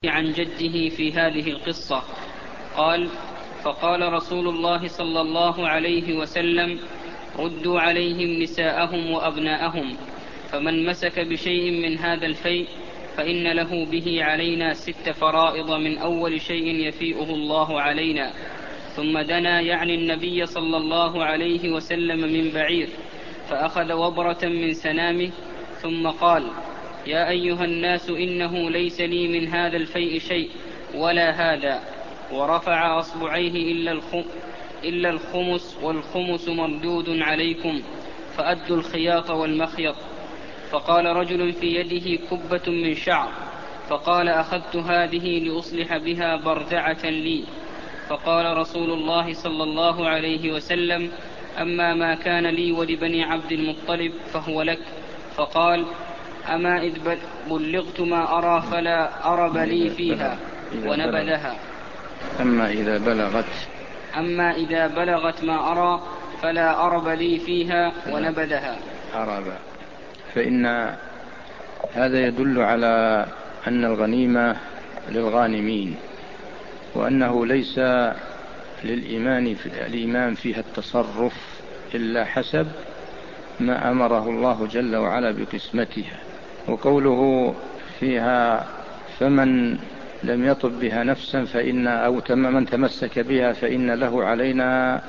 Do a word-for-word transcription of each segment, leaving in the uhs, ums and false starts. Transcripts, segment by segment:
عن جده في هذه القصة قال: فقال رسول الله صلى الله عليه وسلم: ردوا عليهم نساءهم وأبناءهم، فمن مسك بشيء من هذا الفيء فإن له به علينا ست فرائض من أول شيء يفيئه الله علينا. ثم دنا يعني النبي صلى الله عليه وسلم من بعير، فأخذ وبرة من سنامه، ثم قال: يا أيها الناس، إنه ليس لي من هذا الفيء شيء ولا هذا، ورفع أصبعيه إلا, الخم إلا الخمس، والخمس مردود عليكم، فأدوا الخياط والمخيط. فقال رجل في يده كبة من شعر، فقال: أخذت هذه لأصلح بها بردعة لي. فقال رسول الله صلى الله عليه وسلم: أما ما كان لي ولبني عبد المطلب فهو لك. فقال: أما إذ بلغت ما أرى فلا أرب لي فيها، ونبذها. أما إذا بلغت أما إذا بلغت ما أرى فلا أرب لي فيها، ونبذها. أرب. فإن هذا يدل على أن الغنيمة للغانمين، وأنه ليس للإيمان في الإمام فيها التصرف إلا حسب ما أمره الله جل وعلا بقسمتها. وقوله فيها: فمن لم يطب بها نفسا فإن أو من تمسك بها فإن له علينا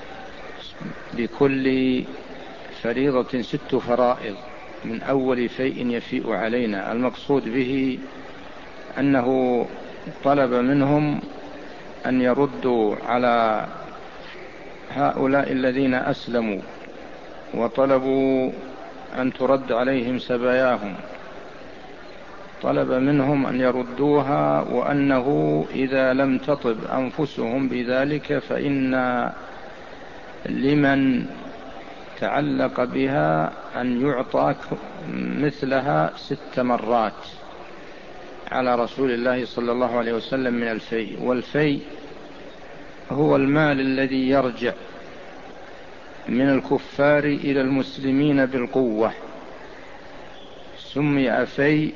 بكل فريضة ست فرائض من أول فيء يفيء علينا. المقصود به أنه طلب منهم أن يردوا على هؤلاء الذين أسلموا، وطلبوا أن ترد عليهم سباياهم، طلب منهم أن يردوها، وأنه إذا لم تطب أنفسهم بذلك فإن لمن تعلق بها أن يعطى مثلها ست مرات على رسول الله صلى الله عليه وسلم من الفيء. والفيء هو المال الذي يرجع من الكفار إلى المسلمين بالقوة. سمي فيء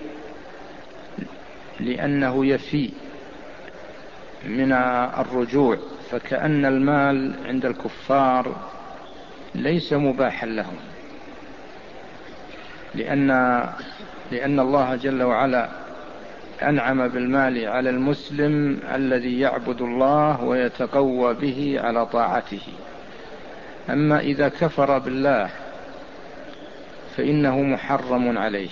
لأنه يفيء من الرجوع، فكأن المال عند الكفار ليس مباحا لهم، لأن, لأن الله جل وعلا أنعم بالمال على المسلم الذي يعبد الله ويتقوى به على طاعته. أما إذا كفر بالله فإنه محرم عليه.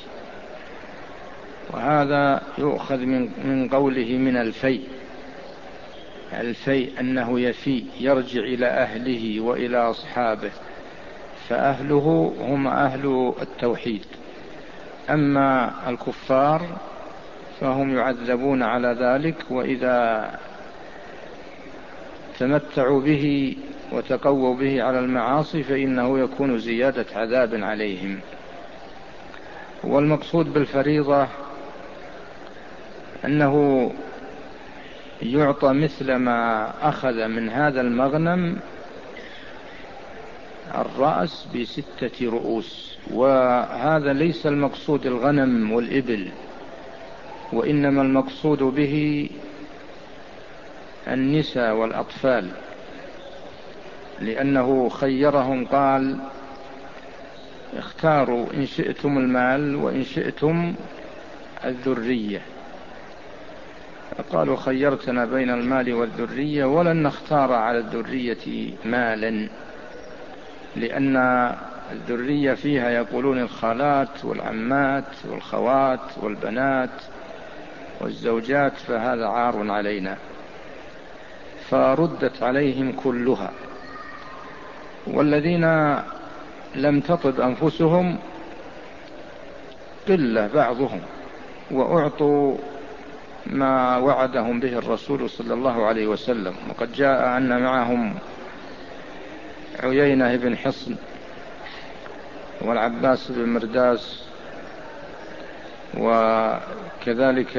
وهذا يؤخذ من قوله من الفيء. الفيء أنه يفيء يرجع إلى أهله وإلى أصحابه، فأهله هم أهل التوحيد، أما الكفار فهم يعذبون على ذلك، وإذا تمتعوا به وتقووا به على المعاصي فإنه يكون زيادة عذاب عليهم. والمقصود بالفريضة أنه يعطى مثل ما أخذ من هذا المغنم الرأس بستة رؤوس. وهذا ليس المقصود الغنم والإبل، وإنما المقصود به النساء والأطفال، لأنه خيرهم قال: اختاروا إن شئتم المال وإن شئتم الذرية. قالوا: خيرتنا بين المال والذرية، ولن نختار على الذرية مالا، لأن الذرية فيها يقولون الخالات والعمات والخوات والبنات والزوجات، فهذا عار علينا، فردت عليهم كلها. والذين لم تطب أنفسهم قلة بعضهم، وأعطوا ما وعدهم به الرسول صلى الله عليه وسلم. وقد جاء أن معهم عيينة بن حصن والعباس بن مرداس، وكذلك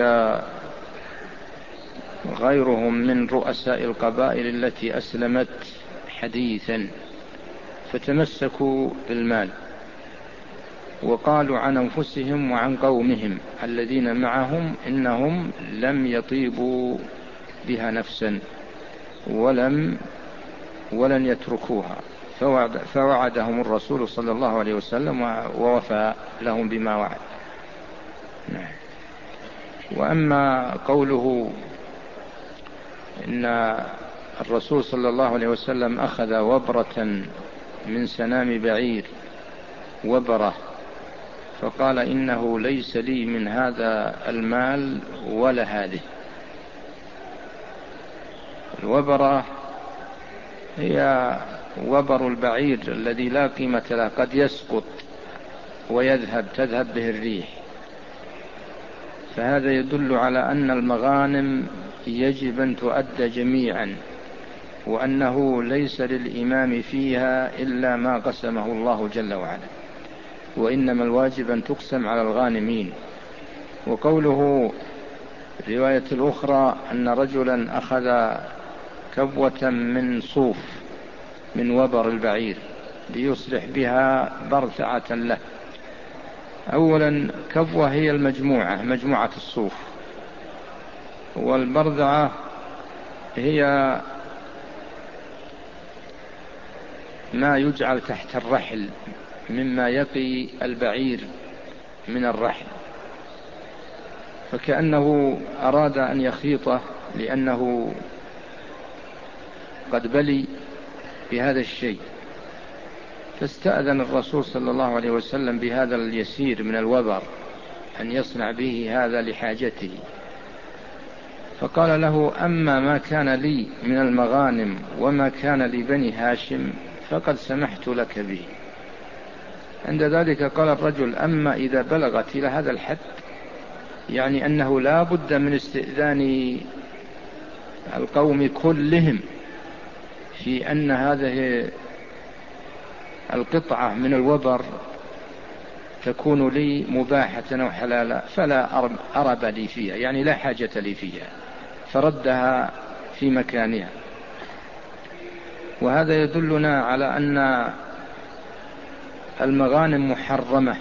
غيرهم من رؤساء القبائل التي أسلمت حديثا، فتمسكوا بالمال. وقالوا عن أنفسهم وعن قومهم الذين معهم إنهم لم يطيبوا بها نفسا ولم ولن يتركوها، فوعد فوعدهم الرسول صلى الله عليه وسلم ووفى لهم بما وعد. وأما قوله إن الرسول صلى الله عليه وسلم أخذ وبرة من سنام بعير وبرة فقال إنه ليس لي من هذا المال ولا هذه. الوبرة هي وبر البعير الذي لا قيمة له، قد يسقط ويذهب تذهب به الريح. فهذا يدل على أن المغانم يجب أن تؤدى جميعا، وأنه ليس للإمام فيها إلا ما قسمه الله جل وعلا، وإنما الواجب أن تقسم على الغانمين. وقوله رواية الأخرى أن رجلا أخذ كبوة من صوف من وبر البعير ليصلح بها برثعة له. أولا كبوة هي المجموعة، مجموعة الصوف، والبرذعة هي ما يجعل تحت الرحل مما يقي البعير من الرحل، فكأنه أراد أن يخيطه لأنه قد بلي بهذا الشيء، فاستأذن الرسول صلى الله عليه وسلم بهذا اليسير من الوبر أن يصنع به هذا لحاجته، فقال له أما ما كان لي من المغانم وما كان لبني هاشم فقد سمحت لك به. عند ذلك قال الرجل أما إذا بلغت إلى هذا الحد، يعني أنه لا بد من استئذان القوم كلهم في أن هذه القطعة من الوبر تكون لي مباحة أو حلالا فلا أرب لي فيها، يعني لا حاجة لي فيها، فردها في مكانها. وهذا يدلنا على أن المغانم محرمة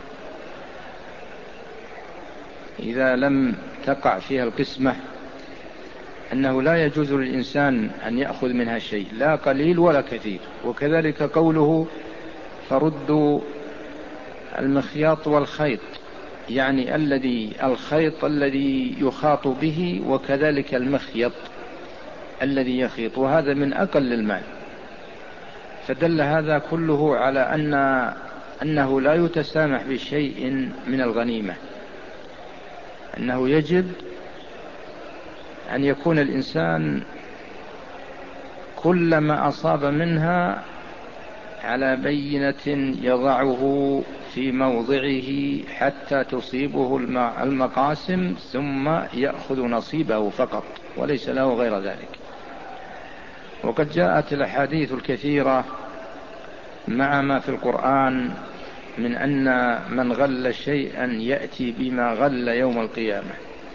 إذا لم تقع فيها القسمة، أنه لا يجوز للإنسان أن يأخذ منها شيء، لا قليل ولا كثير. وكذلك قوله فردوا المخياط والخيط، يعني الذي الخيط الذي يخاط به، وكذلك المخيط الذي يخيط، وهذا من أقل المال. فدل هذا كله على أن أنه لا يتسامح بشيء من الغنيمة، أنه يجب أن يكون الإنسان كل ما أصاب منها على بينة يضعه في موضعه حتى تصيبه المقاسم، ثم يأخذ نصيبه فقط وليس له غير ذلك. وقد جاءت الأحاديث الكثيرة مع ما في القرآن من أن من غل شيئا يأتي بما غل يوم القيامة.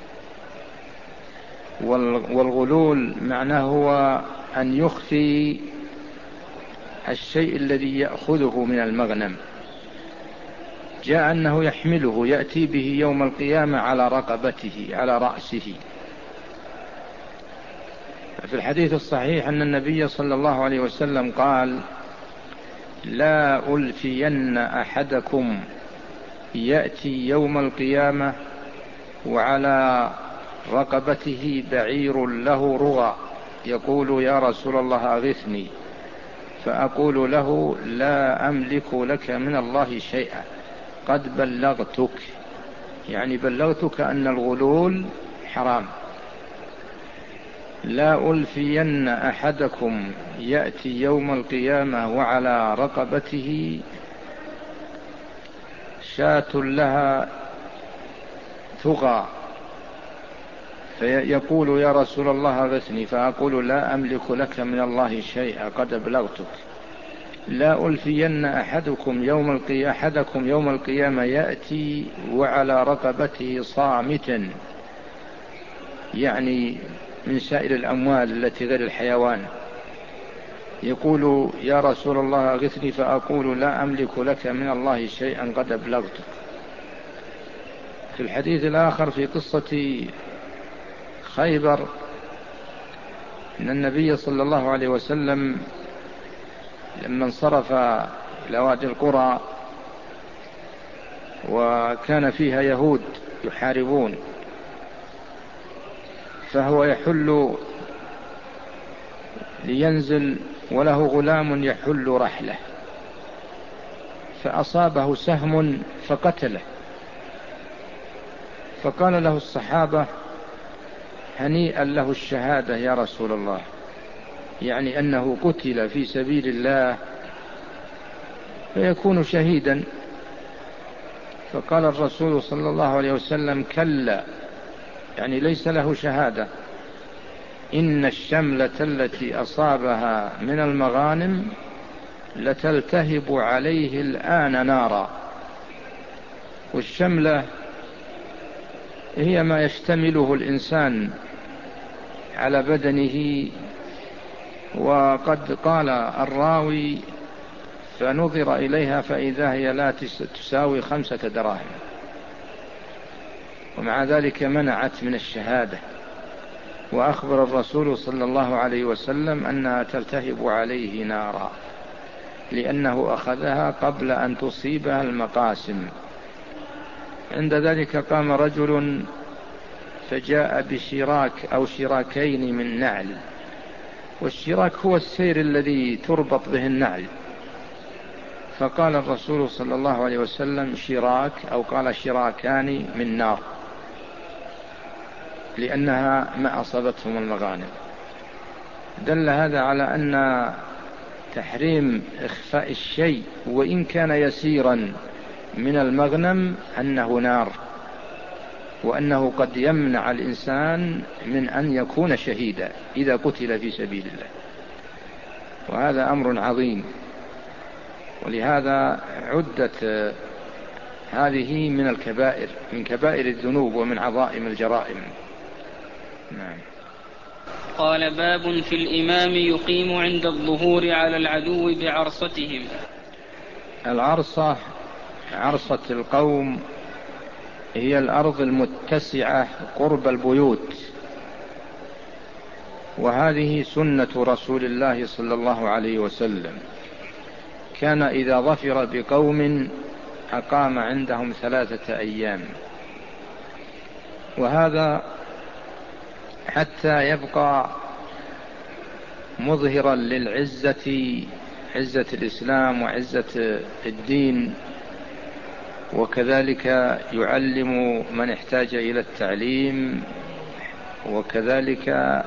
والغلول معناه هو أن يخفي الشيء الذي يأخذه من المغنم. جاء أنه يحمله يأتي به يوم القيامة على رقبته على رأسه. في الحديث الصحيح أن النبي صلى الله عليه وسلم قال لا ألفين أحدكم يأتي يوم القيامة وعلى رقبته بعير له رغى يقول يا رسول الله أغثني، فأقول له لا أملك لك من الله شيئا قد بلغتك، يعني بلغتك أن الغلول حرام. لا ألفين أحدكم يأتي يوم القيامة وعلى رقبته شاة لها ثغى فيقول يا رسول الله أغثني، فأقول لا أملك لك من الله شيئا قد أبلغتك. لا ألفين أحدكم يوم القيامة أحدكم يوم القيامة يأتي وعلى رقبته صامتا، يعني من سائر الأموال التي غير الحيوان، يقول يا رسول الله أغثني، فأقول لا أملك لك من الله شيئا قد أبلغته. في الحديث الآخر في قصة خيبر أن النبي صلى الله عليه وسلم لما انصرف إلى وادي القرى وكان فيها يهود يحاربون، فهو يحل لينزل وله غلام يحل رحله، فأصابه سهم فقتله، فقال له الصحابة هنيئا له الشهادة يا رسول الله، يعني أنه قتل في سبيل الله فيكون شهيدا. فقال الرسول صلى الله عليه وسلم كلا، يعني ليس له شهادة، إن الشملة التي أصابها من المغانم لتلتهب عليه الآن نارا. والشملة هي ما يشتمله الإنسان على بدنه. وقد قال الراوي فنظر إليها فإذا هي لا تساوي خمسة دراهم، ومع ذلك منعت من الشهادة. وأخبر الرسول صلى الله عليه وسلم أنها تلتهب عليه نارا، لأنه أخذها قبل أن تصيبها المقاسم. عند ذلك قام رجل فجاء بشراك أو شراكين من نعل، والشراك هو السير الذي تربط به النعل. فقال الرسول صلى الله عليه وسلم شراك، أو قال شراكان من نار، لأنها ما أصابتهم المغانم. دل هذا على أن تحريم إخفاء الشيء وإن كان يسيرا من المغنم أنه نار، وأنه قد يمنع الإنسان من أن يكون شهيدا إذا قتل في سبيل الله، وهذا أمر عظيم. ولهذا عدت هذه من الكبائر، من كبائر الذنوب ومن عظائم الجرائم. نعم. قال باب في الإمام يقيم عند الظهور على العدو بعرصتهم. العرصة، عرصة القوم، هي الأرض المتسعة قرب البيوت، وهذه سنة رسول الله صلى الله عليه وسلم. كان إذا ظفر بقوم أقام عندهم ثلاثة أيام، وهذا حتى يبقى مظهرا للعزة، عزة الإسلام وعزة الدين، وكذلك يعلم من احتاج إلى التعليم، وكذلك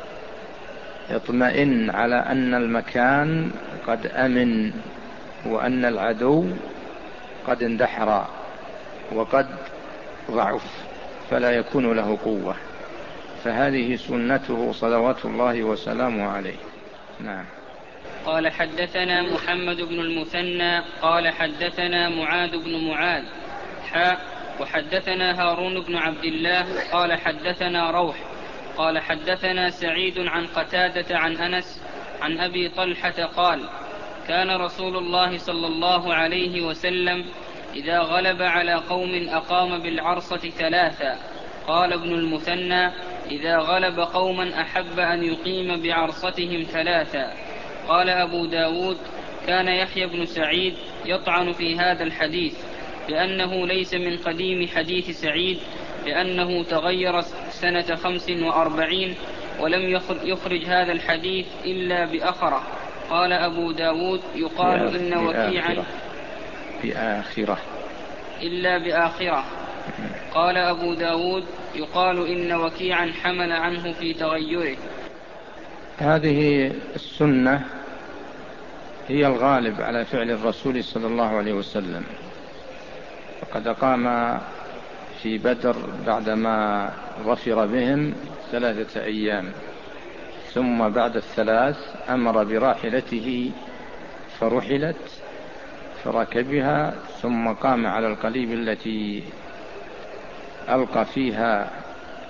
يطمئن على أن المكان قد أمن، وأن العدو قد اندحر وقد ضعف فلا يكون له قوة. فهذه سنته صلوات الله وسلامه عليه. نعم. قال حدثنا محمد بن المثنى قال حدثنا معاذ بن معاذ حاء وحدثنا هارون بن عبد الله قال حدثنا روح قال حدثنا سعيد عن قتادة عن أنس عن أبي طلحة قال كان رسول الله صلى الله عليه وسلم إذا غلب على قوم أقام بالعرصة ثلاثا. قال ابن المثنى إذا غلب قوما أحب أن يقيم بعرصتهم ثلاثا. قال أبو داود كان يحيى بن سعيد يطعن في هذا الحديث لأنه ليس من قديم حديث سعيد، لأنه تغير سنة خمس وأربعين ولم يخرج هذا الحديث إلا بأخرة. قال أبو داود يقال إن وكيعا بآخرة إلا بآخرة. قال أبو داود يقال إن وكيعا حمل عنه في تغيره. هذه السنة هي الغالب على فعل الرسول صلى الله عليه وسلم، وقد قام في بدر بعدما ظفر بهم ثلاثة أيام، ثم بعد الثلاث أمر براحلته فرحلت فركبها، ثم قام على القليب التي ألقى فيها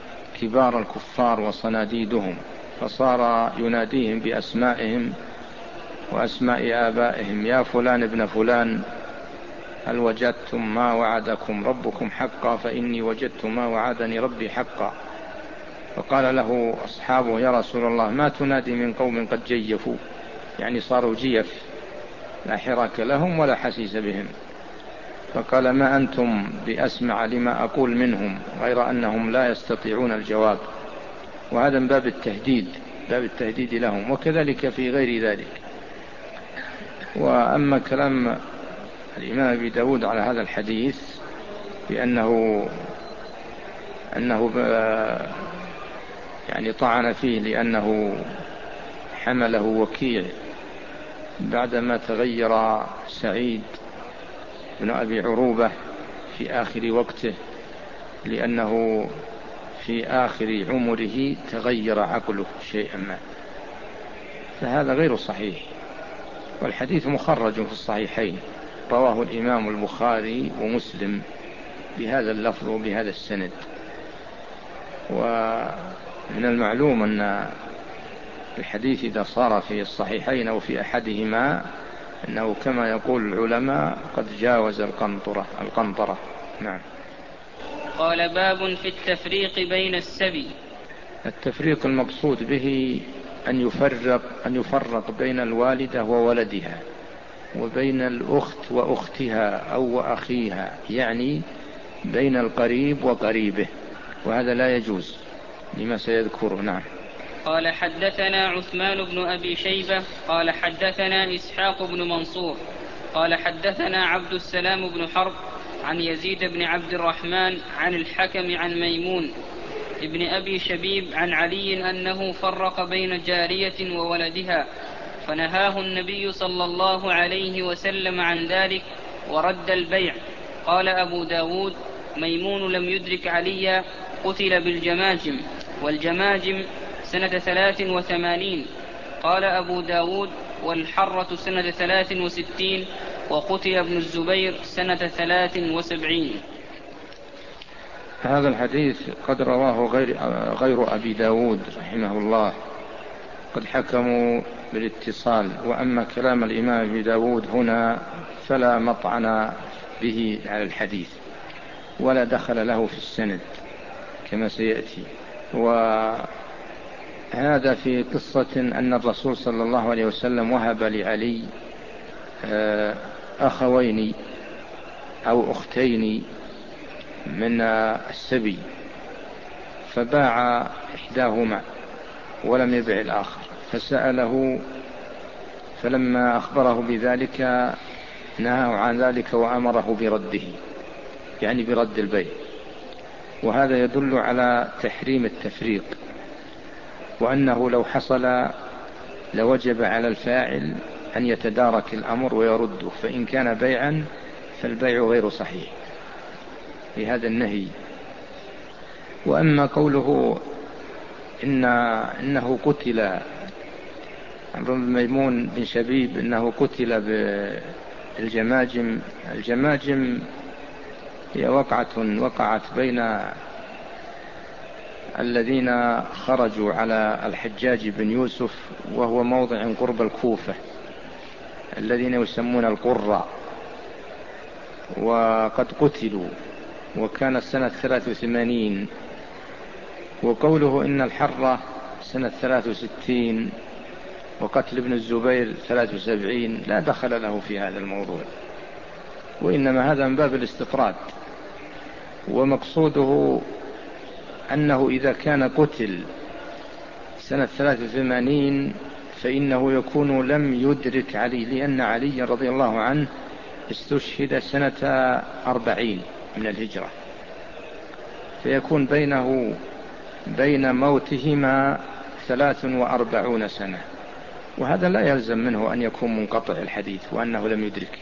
كبار الكفار وصناديدهم، فصار يناديهم بأسمائهم وأسماء آبائهم: يا فلان ابن فلان، هل وجدتم ما وعدكم ربكم حقا؟ فإني وجدت ما وعدني ربي حقا. فقال له أصحابه: يا رسول الله، ما تنادي من قوم قد جيفوا، يعني صاروا جيف لا حراك لهم ولا حسيس بهم. فقال: ما أنتم بأسمع لما أقول منهم، غير أنهم لا يستطيعون الجواب. وهذا من باب التهديد، باب التهديد لهم، وكذلك في غير ذلك. وأما كلام الإمام أبي داود على هذا الحديث بأنه أنه يعني طعن فيه لأنه حمله وكيع بعدما تغير سعيد بن أبي عروبة في آخر وقته، لأنه في آخر عمره تغير عقله شيئا ما، فهذا غير صحيح. والحديث مخرج في الصحيحين، رواه الإمام البخاري ومسلم بهذا اللفظ وبهذا السند. ومن المعلوم أن الحديث إذا صار في الصحيحين أو في أحدهما أنه كما يقول العلماء قد جاوز القنطرة القنطرة. نعم. قال: باب في التفريق بين السبي. التفريق المقصود به أن يفرق أن يفرق بين الوالدة وولدها، وبين الأخت وأختها أو وأخيها، يعني بين القريب وقريبه، وهذا لا يجوز لما سيذكره. نعم. قال: حدثنا عثمان بن أبي شيبة قال حدثنا إسحاق بن منصور قال حدثنا عبد السلام بن حرب عن يزيد بن عبد الرحمن عن الحكم عن ميمون ابن أبي شبيب عن علي أنه فرق بين جارية وولدها، فنهاه النبي صلى الله عليه وسلم عن ذلك ورد البيع. قال أبو داود: ميمون لم يدرك عليا، قتل بالجماجم، والجماجم سنة ثلاث وثمانين. قال أبو داود: والحرة سنة ثلاث وستين، وقتل ابن الزبير سنة ثلاث وسبعين. هذا الحديث قد رواه غير, غير أبي داود رحمه الله، قد حكموا بالاتصال. وأما كلام الإمام أبي داود هنا فلا مطعن به على الحديث ولا دخل له في السند كما سيأتي. وهذا في قصة أن الرسول صلى الله عليه وسلم وهب لعلي أخوين أو أختين من السبي، فباع إحداهما ولم يبع الآخر، فسأله، فلما أخبره بذلك نهاه عن ذلك وأمره برده، يعني برد البيع. وهذا يدل على تحريم التفريق، وأنه لو حصل لوجب على الفاعل أن يتدارك الأمر ويرده، فإن كان بيعا فالبيع غير صحيح لهذا النهي. وأما قوله إن إنه قتل عمرو بن ميمون بن شبيب إنه قتل بالجماجم، الجماجم هي وقعة وقعت بين الذين خرجوا على الحجاج بن يوسف، وهو موضع قرب الكوفة، الذين يسمون القراء، وقد قتلوا، وكان سنة ثلاث وثمانين. وقوله إن الحرة سنة ثلاث وستين وقتل ابن الزبير ثلاث وسبعين لا دخل له في هذا الموضوع، وإنما هذا من باب الاستطراد. ومقصوده أنه إذا كان قتل سنة ثلاث وثمانين فإنه يكون لم يدرك علي، لأن علي رضي الله عنه استشهد سنة أربعين من الهجرة، فيكون بينه بين موتهما ثلاث وأربعون سنة، وهذا لا يلزم منه أن يكون منقطع الحديث وأنه لم يدرك،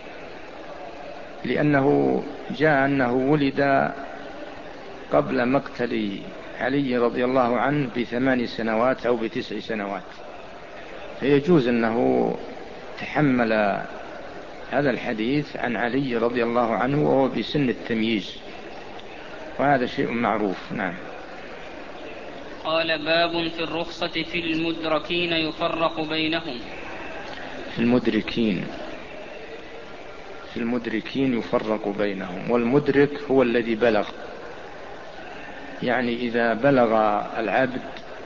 لأنه جاء أنه ولد قبل مقتل علي رضي الله عنه بثمان سنوات أو بتسع سنوات، فيجوز أنه تحمل هذا الحديث عن علي رضي الله عنه وهو بسن التمييز، وهذا شيء معروف. نعم. قال: باب في الرخصة في المدركين يفرق بينهم. في المدركين في المدركين يفرق بينهم، والمدرك هو الذي بلغ. يعني إذا بلغ العبد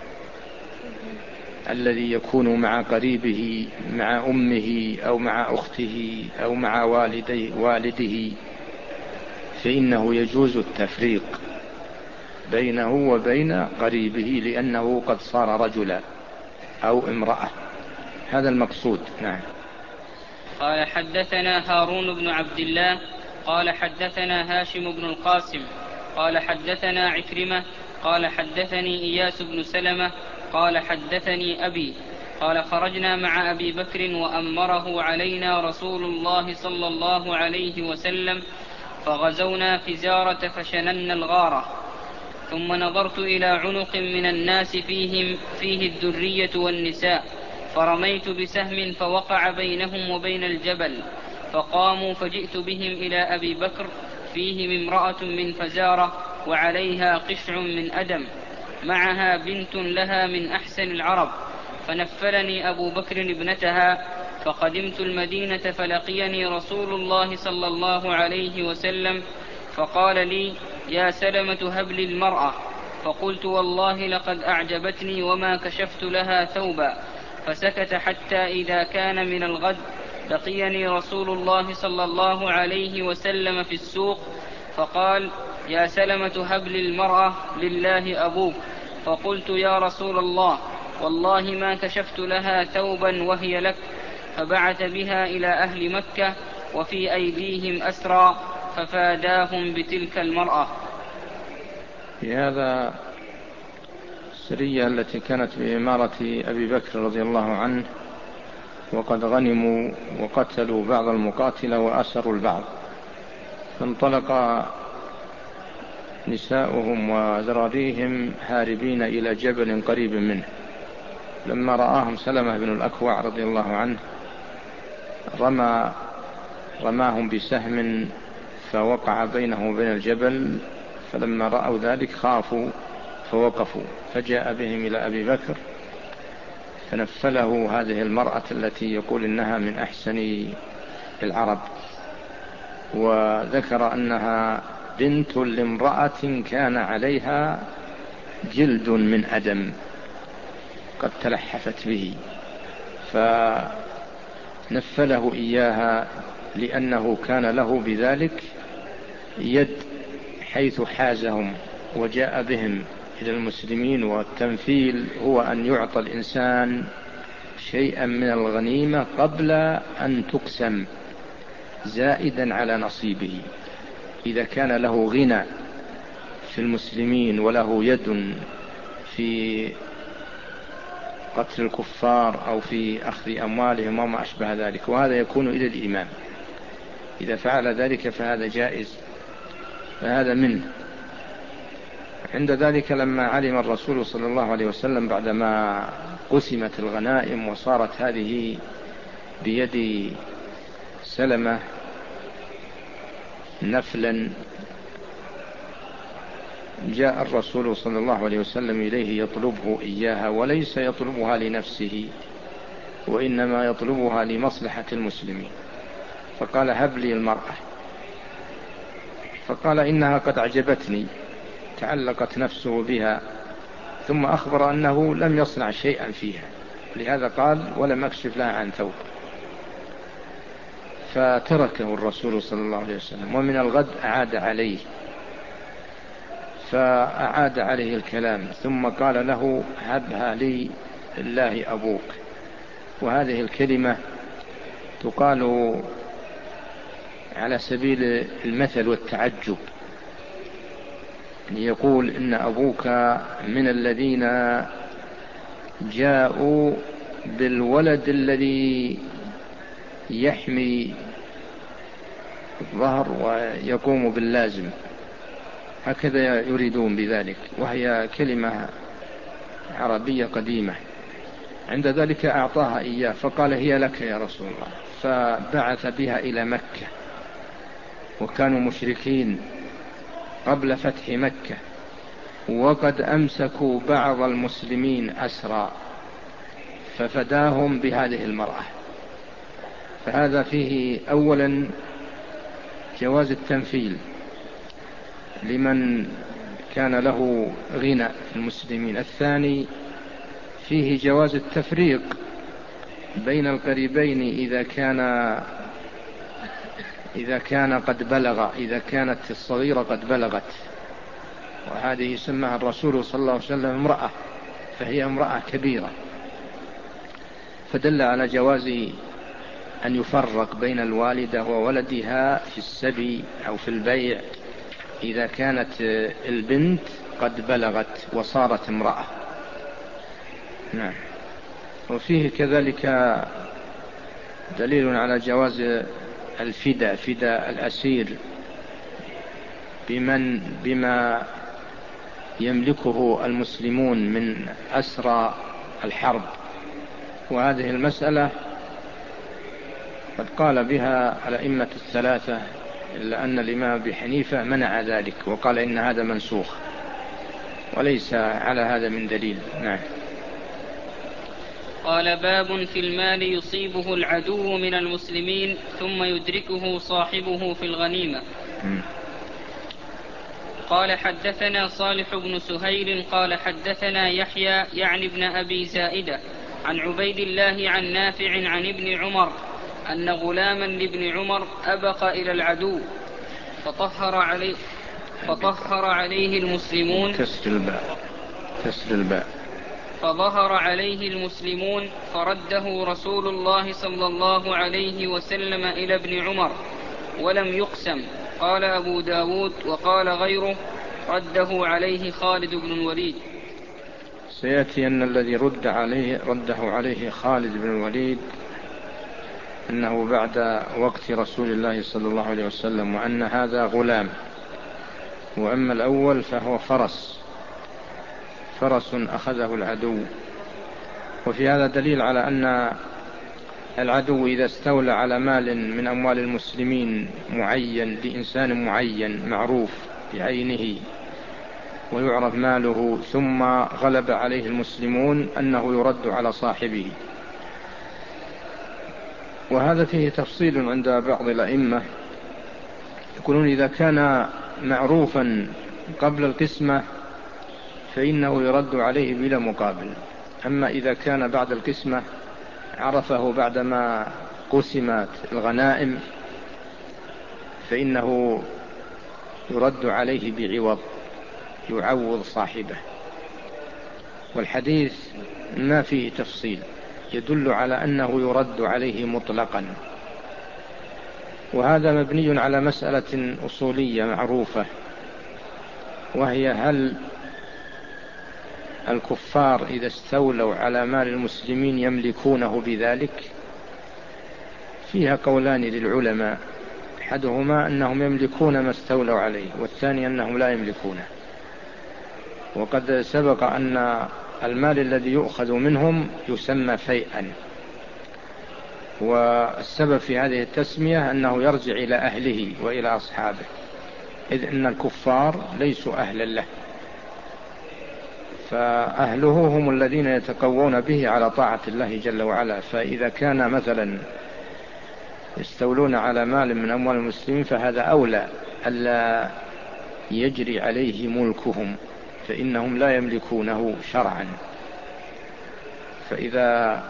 الذي يكون مع قريبه، مع أمه أو مع أخته أو مع والدي والده، فإنه يجوز التفريق بينه وبين قريبه، لأنه قد صار رجلا أو امرأة. هذا المقصود. نعم. قال حدثنا هارون بن عبد الله قال حدثنا هاشم بن القاسم قال حدثنا عكرمة قال حدثني إياس بن سلمة قال حدثني أبي قال خرجنا مع أبي بكر وأمره علينا رسول الله صلى الله عليه وسلم فغزونا فزارة فشننا الغارة، ثم نظرت إلى عنق من الناس فيهم فيه الذرية والنساء، فرميت بسهم فوقع بينهم وبين الجبل، فقاموا فجئت بهم إلى أبي بكر فيهم امرأة من فزارة وعليها قشع من أدم، معها بنت لها من أحسن العرب، فنفلني أبو بكر ابنتها، فقدمت المدينة فلقيني رسول الله صلى الله عليه وسلم فقال لي يا سلمة هب لي المرأة، فقلت والله لقد أعجبتني وما كشفت لها ثوبا، فسكت حتى إذا كان من الغد لقيني رسول الله صلى الله عليه وسلم في السوق فقال يا سلمة هب لي المرأة لله أبوك، فقلت يا رسول الله والله ما كشفت لها ثوبا وهي لك، فبعث بها إلى أهل مكة وفي أيديهم أسرى ففاداهم بتلك المرأة. في هذا السرية التي كانت بإمارة أبي بكر رضي الله عنه، وقد غنموا وقتلوا بعض المقاتلة وأسروا البعض، فانطلق نساؤهم وذراريهم هاربين إلى جبل قريب منه. لما رآهم سلمة بن الأكوع رضي الله عنه رمى رماهم بسهم فوقع بينه وبين الجبل، فلما رأوا ذلك خافوا فوقفوا، فجاء بهم إلى أبي بكر فنفله هذه المرأة التي يقول إنها من أحسن العرب، وذكر أنها بنت لامرأة كان عليها جلد من أدم قد تلحفت به، فنفله إياها لأنه كان له بذلك يد حيث حازهم وجاء بهم إلى المسلمين. والتنفيل هو أن يعطى الإنسان شيئا من الغنيمة قبل أن تقسم زائدا على نصيبه. إذا كان له غنى في المسلمين وله يد في قتل الكفار أو في أخذ أموالهم وما أشبه ذلك، وهذا يكون إلى الإمام، إذا فعل ذلك فهذا جائز، فهذا منه. عند ذلك لما علم الرسول صلى الله عليه وسلم بعدما قسمت الغنائم وصارت هذه بيد سلمة نفلا، جاء الرسول صلى الله عليه وسلم إليه يطلبه إياها، وليس يطلبها لنفسه وإنما يطلبها لمصلحة المسلمين، فقال هب لي المرأة، فقال إنها قد أعجبتني، تعلقت نفسه بها، ثم أخبر أنه لم يصنع شيئا فيها، لهذا قال ولم أكشف لها عن ثوب، فتركه الرسول صلى الله عليه وسلم. ومن الغد أعاد عليه فأعاد عليه الكلام، ثم قال له هبها لي الله أبوك. وهذه الكلمة تقال على سبيل المثل والتعجب، يقول إن أبوك من الذين جاءوا بالولد الذي يحمي الظهر ويقوم باللازم، هكذا يريدون بذلك، وهي كلمة عربية قديمة. عند ذلك أعطاها إياه فقال هي لك يا رسول الله، فبعث بها إلى مكة، وكانوا مشركين قبل فتح مكة، وقد أمسكوا بعض المسلمين أسرى، ففداهم بهذه المرأة. فهذا فيه أولا جواز التمثيل لمن كان له غنى في المسلمين. الثاني فيه جواز التفريق بين القريبين إذا كان إذا كان قد بلغ إذا كانت الصغيرة قد بلغت، وهذه سماها الرسول صلى الله عليه وسلم امرأة، فهي امرأة كبيرة، فدل على جواز أن يفرق بين الوالدة وولدها في السبي أو في البيع إذا كانت البنت قد بلغت وصارت امرأة. نعم. وفيه كذلك دليل على جواز الفداء، فداء الأسير بمن بما يملكه المسلمون من أسرى الحرب، وهذه المسألة قد قال بها الأئمة الثلاثة، إلا أن الإمام أبي حنيفة منع ذلك وقال إن هذا منسوخ وليس على هذا من دليل. نعم. قال: باب في المال يصيبه العدو من المسلمين ثم يدركه صاحبه في الغنيمة. م. قال: حدثنا صالح بن سهيل قال حدثنا يحيى يعني ابن أبي زائدة عن عبيد الله عن نافع عن ابن عمر أن غلاما لابن عمر أبق إلى العدو فطهر عليه, فطهر عليه المسلمون كسر الباء كسر الباء فظهر عليه المسلمون فرده رسول الله صلى الله عليه وسلم إلى ابن عمر ولم يقسم. قال أبو داود وقال غيره رده عليه خالد بن الوليد. سيأتي أن الذي رد عليه رده عليه خالد بن الوليد أنه بعد وقت رسول الله صلى الله عليه وسلم، وأن هذا غلام. وأما الأول فهو فرس فرس أخذه العدو. وفي هذا دليل على أن العدو إذا استولى على مال من أموال المسلمين معين لإنسان معين معروف بعينه ويعرف ماله ثم غلب عليه المسلمون أنه يرد على صاحبه. وهذا فيه تفصيل عند بعض الأئمة، يقولون إذا كان معروفا قبل القسمة فإنه يرد عليه بلا مقابل، أما إذا كان بعد القسمة عرفه بعدما قسمت الغنائم فإنه يرد عليه بعوض يعوض صاحبه. والحديث ما فيه تفصيل يدل على أنه يرد عليه مطلقا. وهذا مبني على مسألة أصولية معروفة، وهي هل الكفار إذا استولوا على مال المسلمين يملكونه بذلك؟ فيها قولان للعلماء، أحدهما أنهم يملكون ما استولوا عليه، والثاني أنهم لا يملكونه. وقد سبق أن المال الذي يؤخذ منهم يسمى فيئا، والسبب في هذه التسمية أنه يرجع إلى أهله وإلى أصحابه، إذ أن الكفار ليسوا أهلا له، فأهله هم الذين يتقوون به على طاعة الله جل وعلا. فإذا كان مثلا يستولون على مال من أموال المسلمين فهذا أولى ألا يجري عليه ملكهم، فإنهم لا يملكونه شرعا. فإذا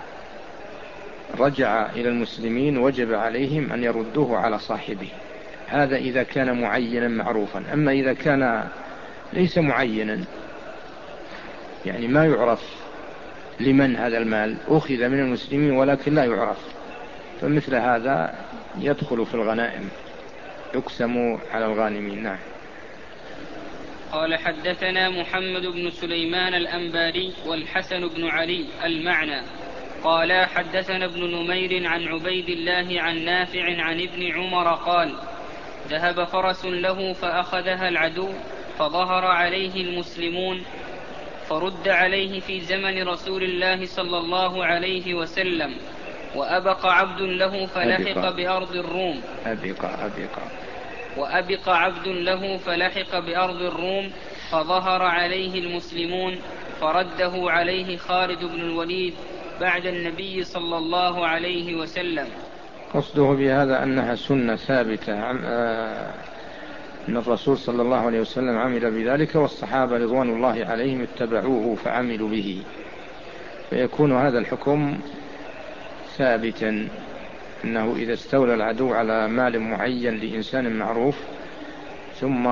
رجع إلى المسلمين وجب عليهم أن يردوه على صاحبه. هذا إذا كان معينا معروفا. أما إذا كان ليس معينا، يعني ما يعرف لمن هذا المال أخذ من المسلمين ولكن لا يعرف، فمثل هذا يدخل في الغنائم يقسم على الغانمين. نعم. قال: حدثنا محمد بن سليمان الأنباري والحسن بن علي المعنى قال: حدثنا ابن نمير عن عبيد الله عن نافع عن ابن عمر قال: ذهب فرس له فأخذها العدو فظهر عليه المسلمون فرد عليه في زمن رسول الله صلى الله عليه وسلم، وأبق عبد له فلحق بأرض الروم أبق أبق وأبق عبد له فلحق بأرض الروم فظهر عليه المسلمون فرده عليه خالد بن الوليد بعد النبي صلى الله عليه وسلم. قصده بهذا أنها سنة ثابتة أن الرسول صلى الله عليه وسلم عمل بذلك، والصحابة رضوان الله عليهم اتبعوه فعملوا به، فيكون هذا الحكم ثابتا، أنه إذا استولى العدو على مال معين لإنسان معروف ثم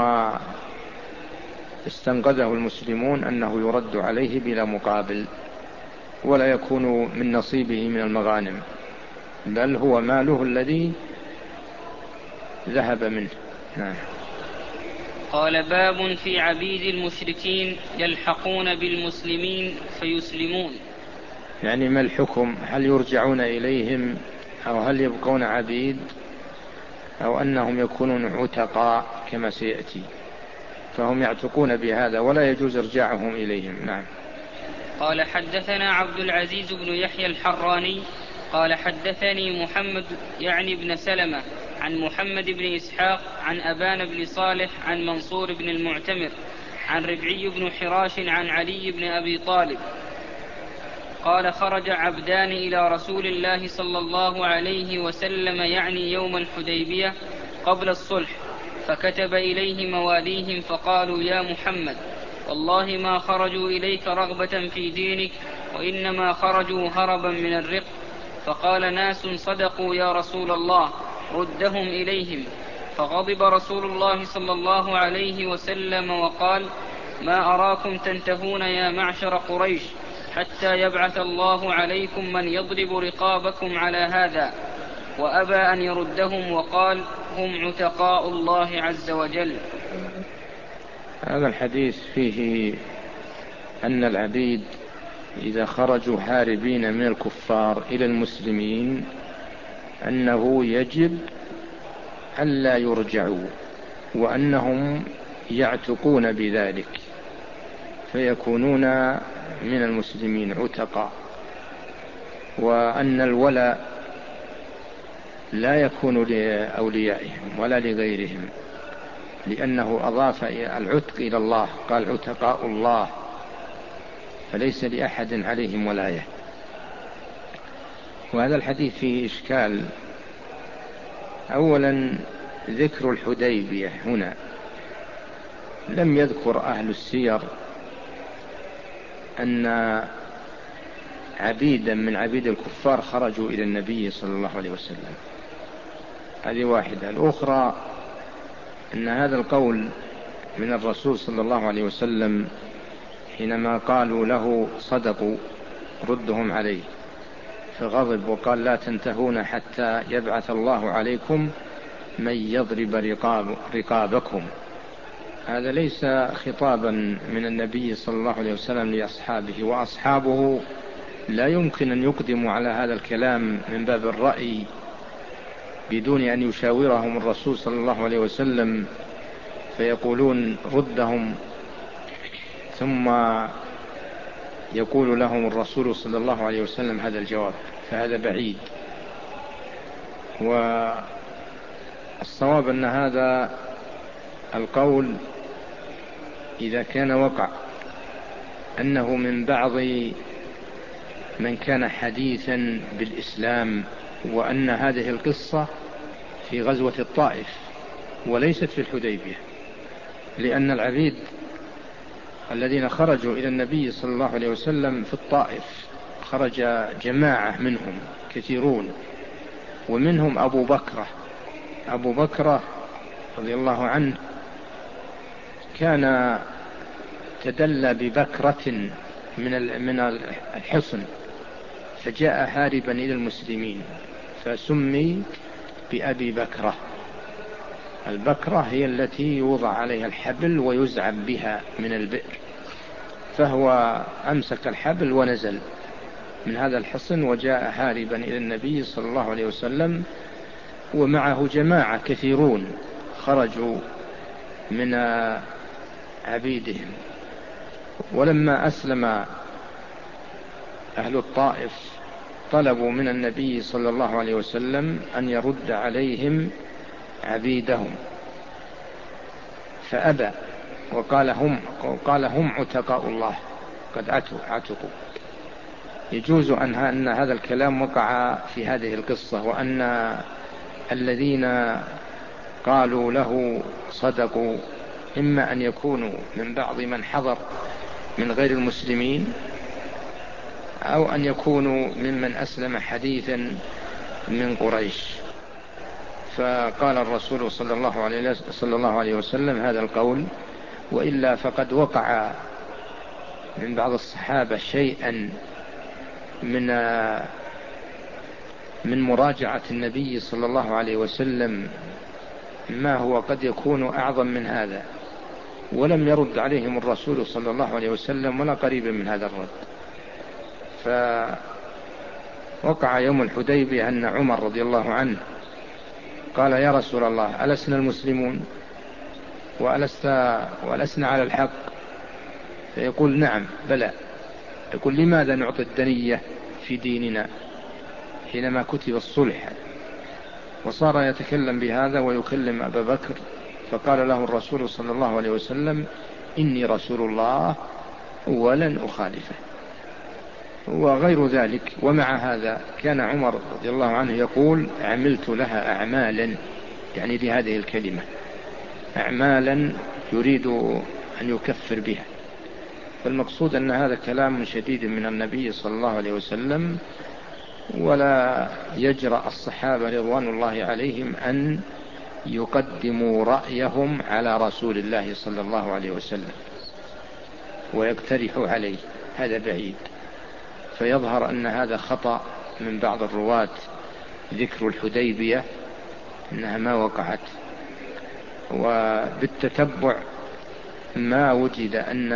استنقذه المسلمون أنه يرد عليه بلا مقابل، ولا يكون من نصيبه من المغانم، بل هو ماله الذي ذهب منه. نعم. قال: باب في عبيد المشركين يلحقون بالمسلمين فيسلمون. يعني ما الحكم؟ هل يرجعون إليهم أو هل يبقون عبيد أو أنهم يكونون عتقاء كما سيأتي؟ فهم يعتقون بهذا ولا يجوز إرجاعهم إليهم. نعم. قال: حدثنا عبد العزيز بن يحيى الحراني قال: حدثني محمد يعني بن سلمة عن محمد بن إسحاق عن أبان بن صالح عن منصور بن المعتمر عن ربعي بن حراش عن علي بن أبي طالب قال: خرج عبدان إلى رسول الله صلى الله عليه وسلم يعني يوم الحديبية قبل الصلح، فكتب إليه مواليهم فقالوا: يا محمد، والله ما خرجوا إليك رغبة في دينك، وإنما خرجوا هربا من الرق. فقال ناس: صدقوا يا رسول الله، ردهم إليهم. فغضب رسول الله صلى الله عليه وسلم وقال: ما أراكم تنتهون يا معشر قريش حتى يبعث الله عليكم من يضرب رقابكم على هذا. وأبى أن يردهم وقال: هم عتقاء الله عز وجل. هذا الحديث فيه أن العبيد إذا خرجوا هاربين من الكفار إلى المسلمين أنه يجب ألا يرجعوا، وأنهم يعتقون بذلك فيكونون من المسلمين عتقاء، وأن الولاء لا يكون لأوليائهم ولا لغيرهم، لأنه أضاف العتق إلى الله، قال: عتقاء الله، فليس لأحد عليهم ولاية. وهذا الحديث فيه إشكال. أولا، ذكر الحديبية هنا لم يذكر أهل السير أن عبيدا من عبيد الكفار خرجوا إلى النبي صلى الله عليه وسلم. هذه واحدة. الأخرى أن هذا القول من الرسول صلى الله عليه وسلم حينما قالوا له: صدقوا، ردهم عليه، فغضب وقال: لا تنتهون حتى يبعث الله عليكم من يضرب رقاب رقابكم. هذا ليس خطابا من النبي صلى الله عليه وسلم لأصحابه، وأصحابه لا يمكن أن يقدموا على هذا الكلام من باب الرأي بدون أن يشاورهم الرسول صلى الله عليه وسلم، فيقولون: ردهم، ثم يقول لهم الرسول صلى الله عليه وسلم هذا الجواب، فهذا بعيد. والصواب أن هذا القول إذا كان وقع أنه من بعض من كان حديثا بالإسلام، وأن هذه القصة في غزوة الطائف وليست في الحديبية، لأن العبيد الذين خرجوا إلى النبي صلى الله عليه وسلم في الطائف خرج جماعة منهم كثيرون، ومنهم أبو بكرة. أبو بكرة رضي الله عنه كان تدلى ببكرة من من الحصن، فجاء هاربا إلى المسلمين فسمي بأبي بكرة. البكرة هي التي يوضع عليها الحبل ويزعب بها من البئر، فهو أمسك الحبل ونزل من هذا الحصن وجاء هاربا إلى النبي صلى الله عليه وسلم، ومعه جماعة كثيرون خرجوا من عبيدهم. ولما أسلم أهل الطائف طلبوا من النبي صلى الله عليه وسلم أن يرد عليهم عبيدهم، فأبى وقال: هم, وقال هم عتقاء الله، قد عتقوا. يجوز أن هذا الكلام وقع في هذه القصة، وأن الذين قالوا له صدقوا، إما أن يكونوا من بعض من حضر من غير المسلمين، أو أن يكونوا ممن أسلم حديثا من قريش. فقال الرسول صلى الله عليه صلى الله عليه وسلم هذا القول. وإلا فقد وقع من بعض الصحابة شيئا من من مراجعة النبي صلى الله عليه وسلم ما هو قد يكون أعظم من هذا، ولم يرد عليهم الرسول صلى الله عليه وسلم ولا قريبا من هذا الرد. فوقع يوم الحديبية أن عمر رضي الله عنه قال: يا رسول الله، ألسنا المسلمون وألست وألسنا على الحق؟ فيقول: نعم بلى. يقول: لماذا نعطي الدنية في ديننا حينما كتب الصلح؟ وصار يتكلم بهذا ويكلم أبا بكر، فقال له الرسول صلى الله عليه وسلم: إني رسول الله ولن أخالفه. وغير ذلك. ومع هذا كان عمر رضي الله عنه يقول: عملت لها أعمالا، يعني لهذه الكلمة أعمالا يريد أن يكفر بها. فالمقصود أن هذا كلام شديد من النبي صلى الله عليه وسلم، ولا يجرأ الصحابة رضوان الله عليهم أن يقدموا رأيهم على رسول الله صلى الله عليه وسلم ويقترحوا عليه، هذا بعيد. فيظهر أن هذا خطأ من بعض الرواة، ذكر الحديبية أنها ما وقعت. وبالتتبع ما وجد أن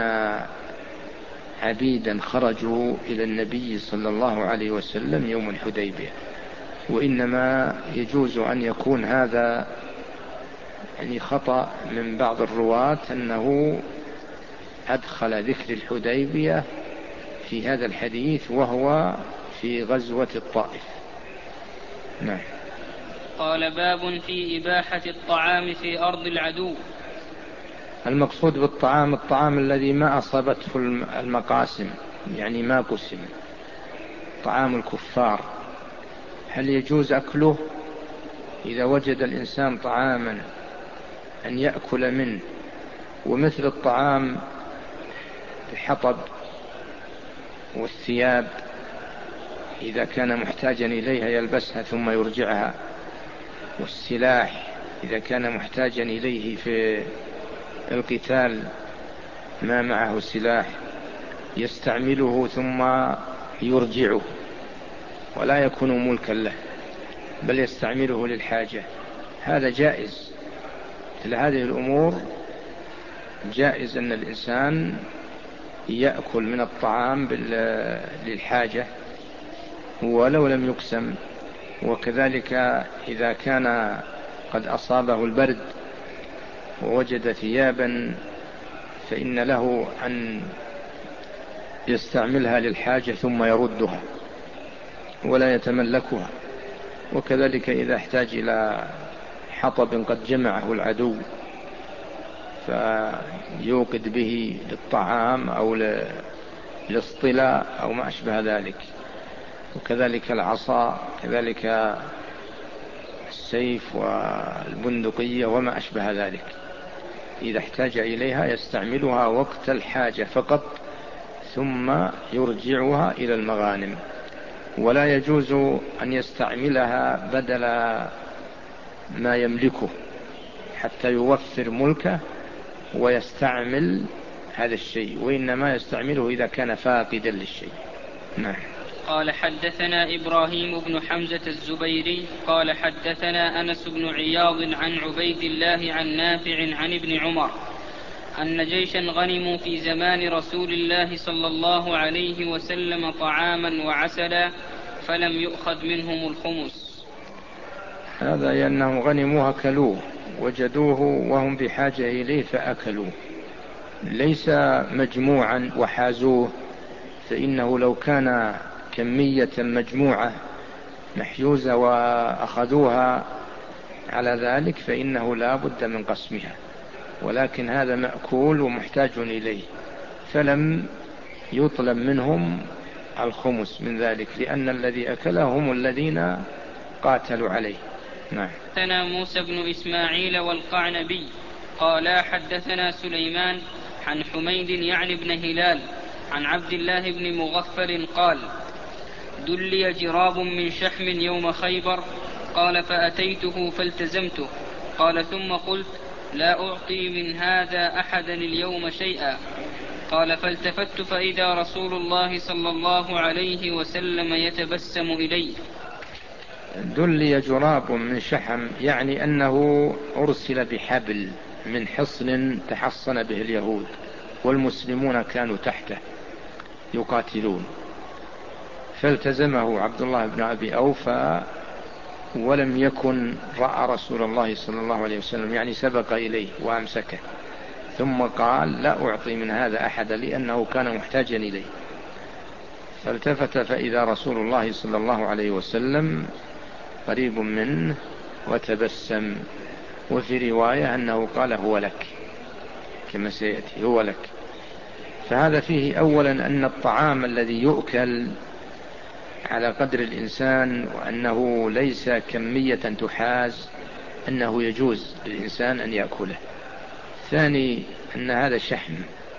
عبيدا خرجوا إلى النبي صلى الله عليه وسلم يوم الحديبية، وإنما يجوز أن يكون هذا يعني خطأ من بعض الرواة، أنه أدخل ذكر الحديبية في هذا الحديث وهو في غزوة الطائف. نعم. قال: باب في إباحة الطعام في أرض العدو. المقصود بالطعام الطعام الذي ما أصابته المقاسم، يعني ما قسم، طعام الكفار. هل يجوز أكله إذا وجد الإنسان طعاما أن يأكل منه؟ ومثل الطعام الحطب والثياب إذا كان محتاجا إليها يلبسها ثم يرجعها، والسلاح إذا كان محتاجا إليه في القتال ما معه سلاح يستعمله ثم يرجعه ولا يكون ملكا له بل يستعمله للحاجة، هذا جائز. مثل هذه الأمور جائز أن الإنسان يأكل من الطعام للحاجة ولو لم يقسم. وكذلك إذا كان قد أصابه البرد ووجد ثيابا فإن له أن يستعملها للحاجة ثم يردها ولا يتملكها. وكذلك إذا احتاج إلى حطب قد جمعه العدو فيوقد به للطعام أو للاصطلاء أو ما أشبه ذلك. وكذلك العصا، كذلك السيف والبندقية وما أشبه ذلك، إذا احتاج إليها يستعملها وقت الحاجة فقط ثم يرجعها إلى المغانم. ولا يجوز أن يستعملها بدل ما يملكه حتى يوفر ملكه ويستعمل هذا الشيء، وإنما يستعمله إذا كان فاقدا للشيء. نعم. قال: حدثنا إبراهيم بن حمزة الزبيري قال: حدثنا أنس بن عياض عن عبيد الله عن نافع عن ابن عمر أن جيشا غنموا في زمان رسول الله صلى الله عليه وسلم طعاما وعسلا فلم يؤخذ منهم الخمس. هذا لأنهم غنموه أكلوه، وجدوه وهم بحاجة إليه فأكلوه، ليس مجموعا وحازوه. فإنه لو كان كمية مجموعة محيوزة وأخذوها على ذلك فإنه لا بد من قسمها، ولكن هذا مأكول ومحتاج إليه فلم يطلب منهم الخمس من ذلك، لأن الذي أكله هم الذين قاتلوا عليه. نعم. حدثنا موسى بن إسماعيل والقعنبي قالا حدثنا سليمان عن حميد يعني بن هلال عن عبد الله بن مغفل قال دلي جراب من شحم يوم خيبر قال فأتيته فالتزمته قال ثم قلت لا أعطي من هذا أحدا اليوم شيئا قال فالتفت فإذا رسول الله صلى الله عليه وسلم يتبسم إلي. دلي جراب من شحم يعني أنه أرسل بحبل من حصن تحصن به اليهود والمسلمون كانوا تحته يقاتلون، فالتزمه عبد الله بن أبي أوفى ولم يكن رأى رسول الله صلى الله عليه وسلم، يعني سبق إليه وأمسكه، ثم قال لا أعطي من هذا أحد لأنه كان محتاجا إليه، فالتفت فإذا رسول الله صلى الله عليه وسلم قريب منه وتبسم. وفي رواية أنه قال هو لك كما سيأتي هو لك. فهذا فيه أولا أن الطعام الذي يؤكل على قدر الإنسان وأنه ليس كمية تحاز أنه يجوز للإنسان أن يأكله. ثاني أن هذا شحم،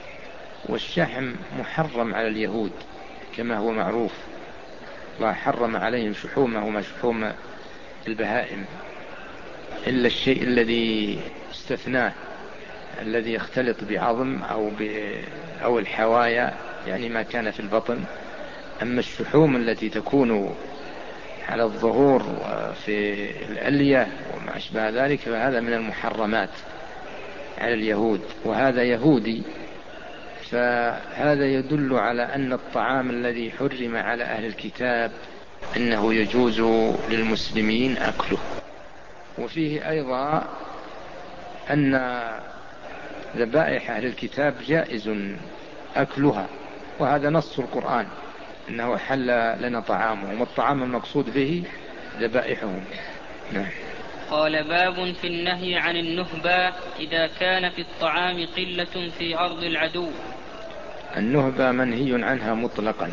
والشحم محرم على اليهود كما هو معروف، الله حرم عليهم شحومهما شحوم البهائم إلا الشيء الذي استثناه الذي يختلط بعظم أو, ب... أو الحوايا يعني ما كان في البطن. أما الشحوم التي تكون على الظهور وفي الألية وما أشبه ذلك فهذا من المحرمات على اليهود، وهذا يهودي، فهذا يدل على أن الطعام الذي حرم على أهل الكتاب أنه يجوز للمسلمين أكله. وفيه أيضا أن ذبائح أهل الكتاب جائز أكلها، وهذا نص القرآن أنه حل لنا طعامهم، والطعام المقصود به ذبائحهم. نعم. قال باب في النهي عن النهبة إذا كان في الطعام قلة في أرض العدو. النهبة منهي عنها مطلقا،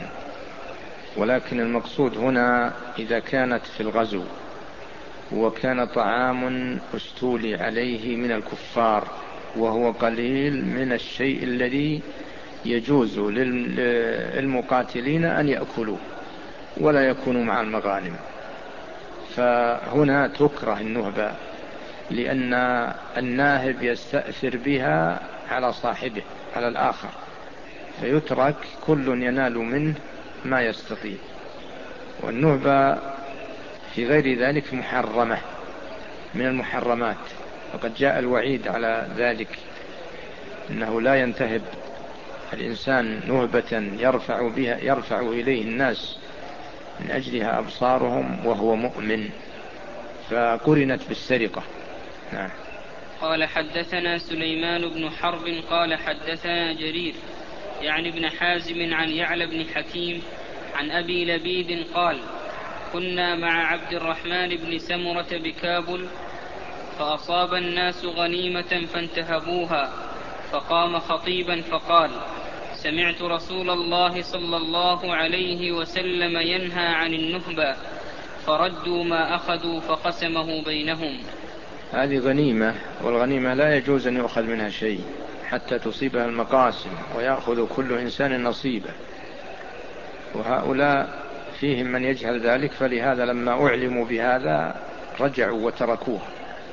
ولكن المقصود هنا إذا كانت في الغزو وكان طعام استولي عليه من الكفار وهو قليل من الشيء الذي يجوز للمقاتلين أن يأكلوا ولا يكونوا مع المغانم، فهنا تكره النهبة، لأن الناهب يستأثر بها على صاحبه على الآخر، فيترك كل ينال منه ما يستطيع. والنهبة في غير ذلك محرمة من المحرمات، وقد جاء الوعيد على ذلك أنه لا ينتهب الإنسان نهبة يرفع بها يرفع إليه الناس من أجلها أبصارهم وهو مؤمن، فقرنت بالسرقة. نعم. قال حدثنا سليمان بن حرب قال حدثنا جرير يعني ابن حازم عن يعلى بن حكيم عن أبي لبيد قال كنا مع عبد الرحمن بن سمرة بكابل فأصاب الناس غنيمة فانتهبوها، فقام خطيبا فقال سمعت رسول الله صلى الله عليه وسلم ينهى عن النهبة، فردوا ما أخذوا فقسمه بينهم. هذه غنيمة، والغنيمة لا يجوز أن يؤخذ منها شيء حتى تصيبها المقاسم ويأخذ كل إنسان نصيبه، وهؤلاء فيهم من يجهل ذلك، فلهذا لما أعلموا بهذا رجعوا وتركوها.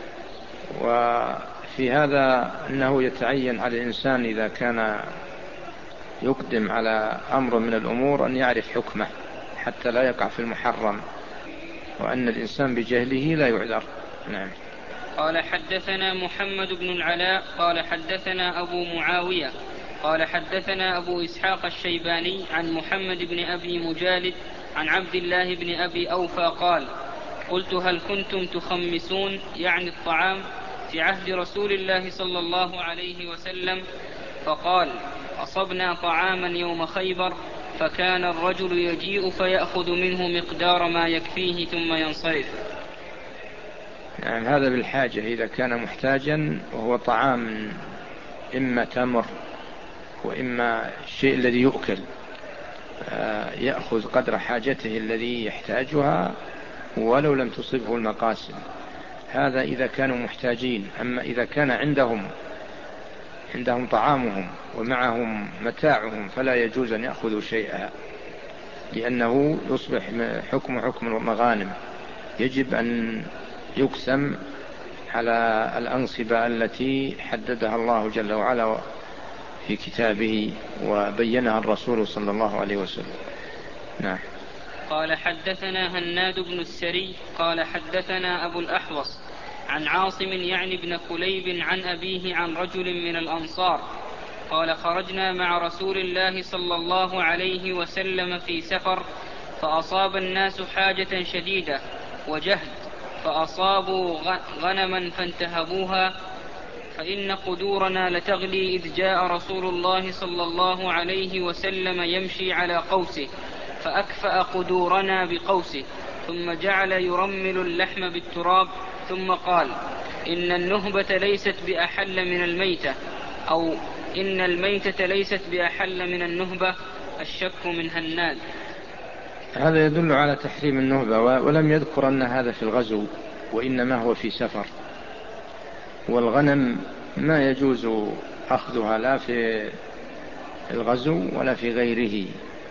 وفي هذا أنه يتعين على الإنسان إذا كان يقدم على أمر من الأمور أن يعرف حكمه حتى لا يقع في المحرم، وأن الإنسان بجهله لا يعذر. نعم. قال حدثنا محمد بن العلاء قال حدثنا أبو معاوية قال حدثنا أبو إسحاق الشيباني عن محمد بن أبي مجالد عن عبد الله بن أبي أوفى قال قلت هل كنتم تخمسون يعني الطعام في عهد رسول الله صلى الله عليه وسلم؟ فقال أصبنا طعاما يوم خيبر، فكان الرجل يجيء فيأخذ منه مقدار ما يكفيه ثم ينصرف. يعني هذا بالحاجة إذا كان محتاجا، وهو طعام إما تمر وإما الشيء الذي يؤكل، يأخذ قدر حاجته الذي يحتاجها ولو لم تصبه المقاسم. هذا إذا كانوا محتاجين. أما إذا كان عندهم عندهم طعامهم ومعهم متاعهم فلا يجوز أن يأخذوا شيئا، لأنه يصبح حكم حكم المغانم، يجب أن يقسم على الأنصبة التي حددها الله جل وعلا في كتابه وبينها الرسول صلى الله عليه وسلم. نعم. قال حدثنا هناد بن السري قال حدثنا أبو الأحوص عن عاصم يعني بن كليب عن أبيه عن رجل من الأنصار قال خرجنا مع رسول الله صلى الله عليه وسلم في سفر فأصاب الناس حاجة شديدة وجهد فأصابوا غنما فانتهبوها فإن قدورنا لتغلي إذ جاء رسول الله صلى الله عليه وسلم يمشي على قوسه فأكفأ قدورنا بقوسه ثم جعل يرمل اللحم بالتراب ثم قال إن النهبة ليست بأحل من الميتة أو إن الميتة ليست بأحل من النهبة الشك من هناد. هذا يدل على تحريم النهبة، ولم يذكر أن هذا في الغزو وإنما هو في سفر. والغنم ما يجوز أخذها لا في الغزو ولا في غيره،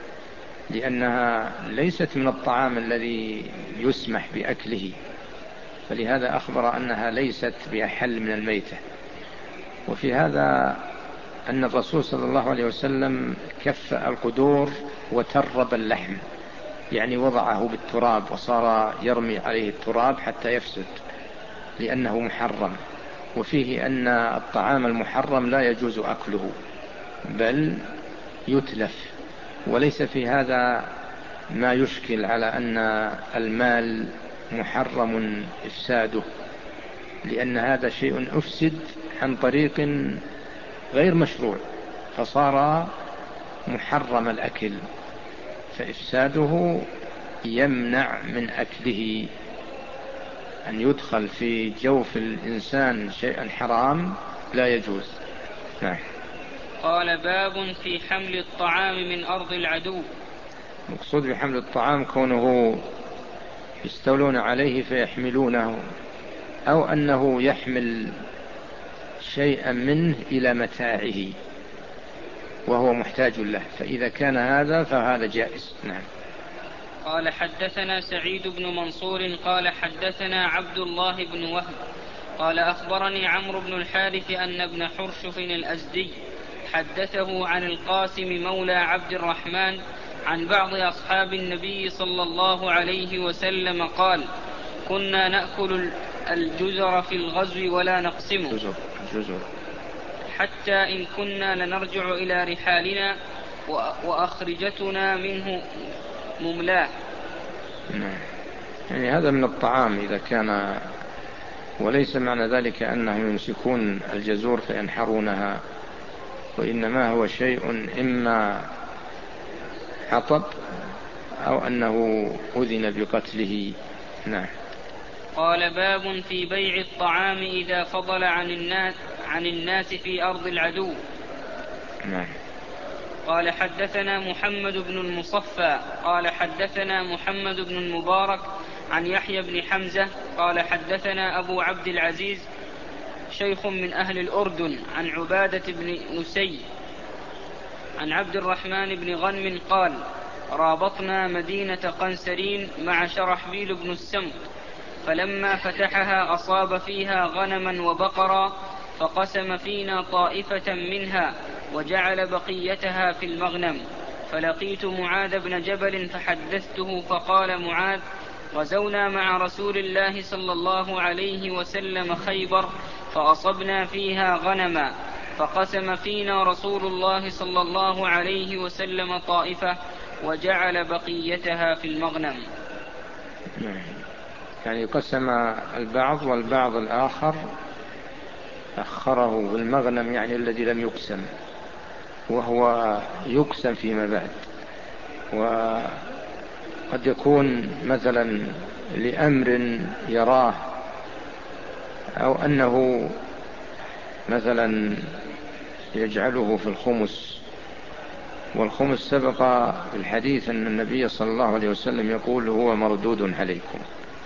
لأنها ليست من الطعام الذي يسمح بأكله، فلهذا أخبر أنها ليست بأحل من الميتة. وفي هذا أن الرسول صلى الله عليه وسلم كفأ القدور وترب اللحم، يعني وضعه بالتراب وصار يرمي عليه التراب حتى يفسد لأنه محرم. وفيه أن الطعام المحرم لا يجوز أكله بل يتلف، وليس في هذا ما يشكل على أن المال محرم إفساده، لأن هذا شيء أفسد عن طريق غير مشروع فصار محرم الأكل، فإفساده يمنع من أكله. أن يدخل في جوف الإنسان شيئا حرام لا يجوز. نعم. قال باب في حمل الطعام من أرض العدو. مقصود بحمل الطعام كونه يستولون عليه فيحملونه، أو أنه يحمل شيئا منه إلى متاعه وهو محتاج له، فإذا كان هذا فهذا جائز. نعم. قال حدثنا سعيد بن منصور قال حدثنا عبد الله بن وهب قال أخبرني عمرو بن الحارث أن ابن حرشف الأزدي حدثه عن القاسم مولى عبد الرحمن عن بعض أصحاب النبي صلى الله عليه وسلم قال كنا نأكل الجزر في الغزو ولا نقسمه جزر. جزر. حتى إن كنا لنرجع إلى رحالنا وأخرجتنا منه مملاه. نعم. يعني هذا من الطعام إذا كان، وليس معنى ذلك أنهم يمسكون الجزور فينحرونها، وإنما هو شيء إما حطب أو أنه أذن بقتله. نعم. قال باب في بيع الطعام إذا فضل عن الناس, عن الناس في أرض العدو. نعم. قال حدثنا محمد بن المصفى قال حدثنا محمد بن المبارك عن يحيى بن حمزة قال حدثنا أبو عبد العزيز شيخ من أهل الأردن عن عبادة بن نسي عن عبد الرحمن بن غنم قال رابطنا مدينة قنسرين مع شرحبيل بن السمك، فلما فتحها أصاب فيها غنما وبقرا فقسم فينا طائفة منها وجعل بقيتها في المغنم، فلقيت معاذ بن جبل فحدثته فقال معاذ غزونا مع رسول الله صلى الله عليه وسلم خيبر فأصبنا فيها غنما فقسم فينا رسول الله صلى الله عليه وسلم طائفة وجعل بقيتها في المغنم. يعني قسم البعض والبعض الآخر أخره بالمغنم، يعني الذي لم يقسم، وهو يقسم فيما بعد. وقد يكون مثلا لأمر يراه، أو أنه مثلا يجعله في الخمس والخمس سبق في الحديث أن النبي صلى الله عليه وسلم يقول هو مردود عليكم.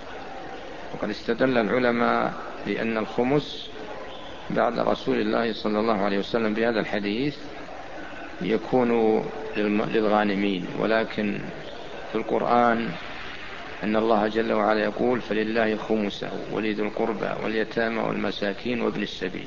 وقد استدل العلماء بأن الخمس بعد رسول الله صلى الله عليه وسلم بهذا الحديث يكون للغانمين، ولكن في القرآن أن الله جل وعلا يقول فلله خمسه ولذي القربى واليتامى والمساكين وابن السبيل،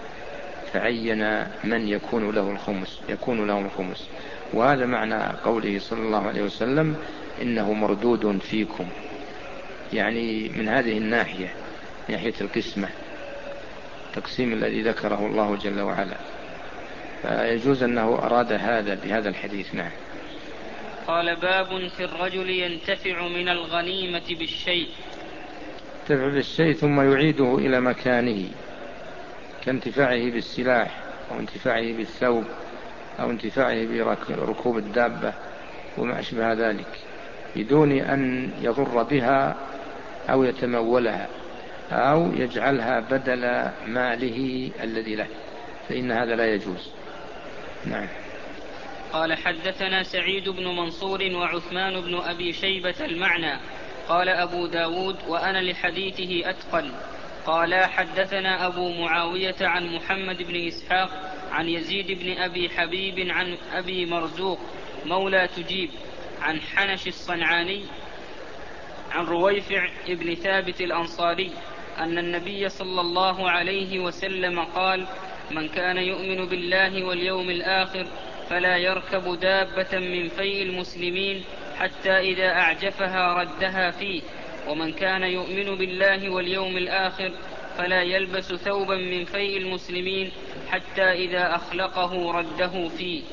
فعين من يكون له الخمس يكون له الخمس. وهذا معنى قوله صلى الله عليه وسلم إنه مردود فيكم، يعني من هذه الناحية، ناحية القسمة، التقسيم الذي ذكره الله جل وعلا، فيجوز أنه أراد هذا بهذا الحديث. نعم. قال باب في الرجل ينتفع من الغنيمة بالشيء. ينتفع بالشيء ثم يعيده إلى مكانه، كانتفاعه بالسلاح أو انتفاعه بالثوب أو انتفاعه بركوب الدابة وما أشبه ذلك، بدون أن يضر بها أو يتمولها أو يجعلها بدل ماله الذي له، فإن هذا لا يجوز. نعم. قال حدثنا سعيد بن منصور وعثمان بن أبي شيبة المعنى. قال أبو داود وأنا لحديثه أتقن. قال حدثنا أبو معاوية عن محمد بن إسحاق عن يزيد بن أبي حبيب عن أبي مرزوق مولى تجيب عن حنش الصنعاني عن رويفع بن ثابت الأنصاري أن النبي صلى الله عليه وسلم قال من كان يؤمن بالله واليوم الآخر فلا يركب دابة من فيء المسلمين حتى إذا أعجفها ردها فيه، ومن كان يؤمن بالله واليوم الآخر فلا يلبس ثوبا من فيء المسلمين حتى إذا أخلقه رده فيه.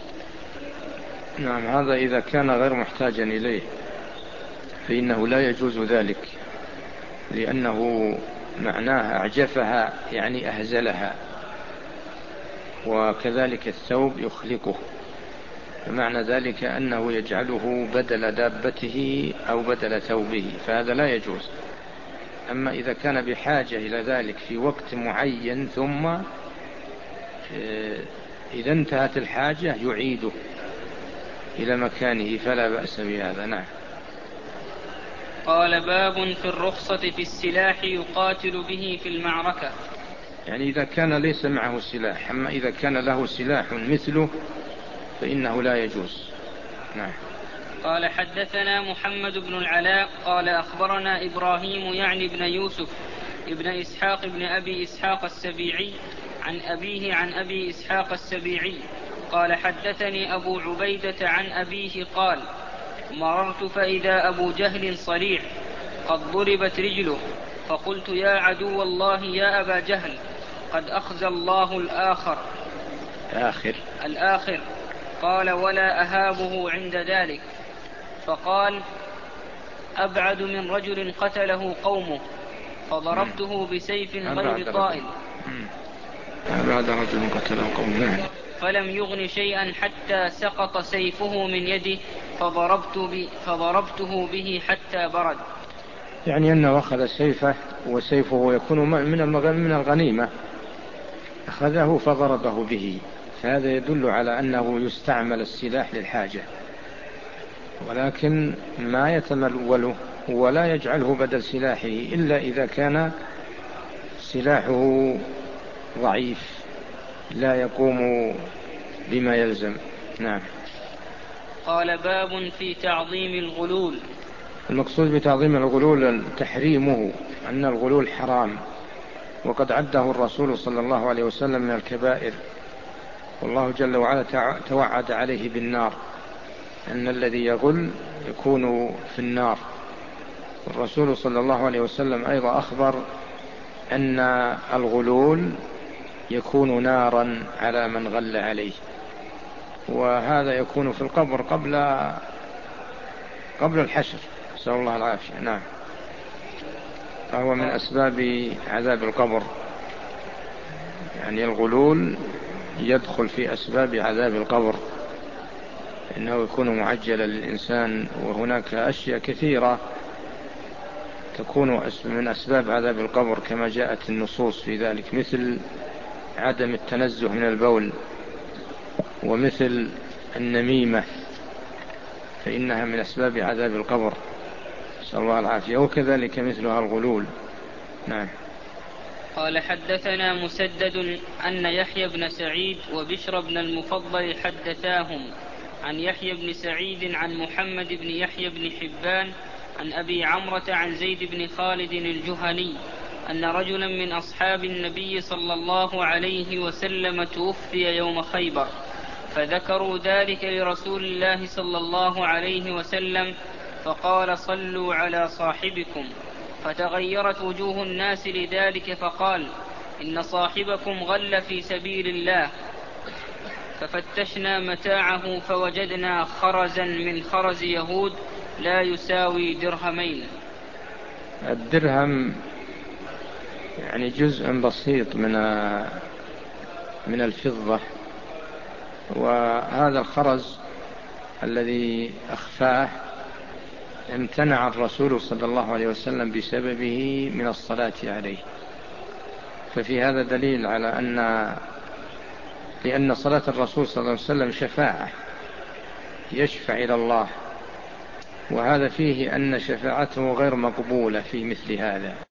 نعم. هذا إذا كان غير محتاجا إليه فإنه لا يجوز ذلك، لأنه معناه أعجفها يعني أهزلها، وكذلك الثوب يخلقه، فمعنى ذلك أنه يجعله بدل دابته أو بدل ثوبه، فهذا لا يجوز. أما إذا كان بحاجة إلى ذلك في وقت معين ثم إذا انتهت الحاجة يعيده إلى مكانه فلا بأس بهذا. نعم. قال باب في الرخصة في السلاح يقاتل به في المعركة. يعني إذا كان ليس معه سلاح، أما إذا كان له سلاح مثله فإنه لا يجوز. نعم. قال حدثنا محمد بن العلاء قال أخبرنا إبراهيم يعني بن يوسف ابن إسحاق ابن أبي إسحاق السبيعي عن أبيه عن أبي إسحاق السبيعي قال حدثني أبو عبيدة عن أبيه قال مررت فإذا أبو جهل صريع قد ضربت رجله، فقلت يا عدو الله يا أبا جهل قد أخزى الله الآخر آخر الآخر قال ولا أهابه عند ذلك. فقال أبعد من رجل قتله قومه فضربته بسيف غير طائل أبعد رجل قتله قومه فلم يغن شيئا حتى سقط سيفه من يده فضربت فضربته به حتى برد. يعني أنه أخذ سيفه وسيفه يكون من الغنيمة، أخذه فضربه به، فهذا يدل على أنه يستعمل السلاح للحاجة، ولكن ما يتموله ولا يجعله بدل سلاحه إلا إذا كان سلاحه ضعيف لا يقوم بما يلزم. نعم. قال باب في تعظيم الغلول. المقصود بتعظيم الغلول تحريمه، أن الغلول حرام، وقد عده الرسول صلى الله عليه وسلم من الكبائر، والله جل وعلا توعد عليه بالنار، أن الذي يغل يكون في النار. الرسول صلى الله عليه وسلم أيضا أخبر أن الغلول يكون نارا على من غل عليه، وهذا يكون في القبر قبل قبل الحشر، نسأل الله العافية. نعم. فهو من أسباب عذاب القبر، يعني الغلول يدخل في أسباب عذاب القبر، إنه يكون معجلا للإنسان. وهناك أشياء كثيرة تكون من أسباب عذاب القبر كما جاءت النصوص في ذلك، مثل عدم التنزه من البول، ومثل النميمة، فإنها من أسباب عذاب القبر، نسأل الله العافية، وكذلك مثلها الغلول. نعم. قال حدثنا مسدد أن يحيى بن سعيد وبشر بن المفضل حدثاهم عن يحيى بن سعيد عن محمد بن يحيى بن حبان عن أبي عمرة عن زيد بن خالد الجهني أن رجلا من أصحاب النبي صلى الله عليه وسلم توفي يوم خيبر، فذكروا ذلك لرسول الله صلى الله عليه وسلم، فقال صلوا على صاحبكم، فتغيرت وجوه الناس لذلك، فقال إن صاحبكم غل في سبيل الله. ففتشنا متاعه فوجدنا خرزا من خرز يهود لا يساوي درهمين. الدرهم يعني جزء بسيط من من الفضة، وهذا الخرز الذي أخفاه امتنع الرسول صلى الله عليه وسلم بسببه من الصلاة عليه، ففي هذا دليل على أن لأن صلاة الرسول صلى الله عليه وسلم شفاعة، يشفع إلى الله، وهذا فيه أن شفاعته غير مقبولة في مثل هذا.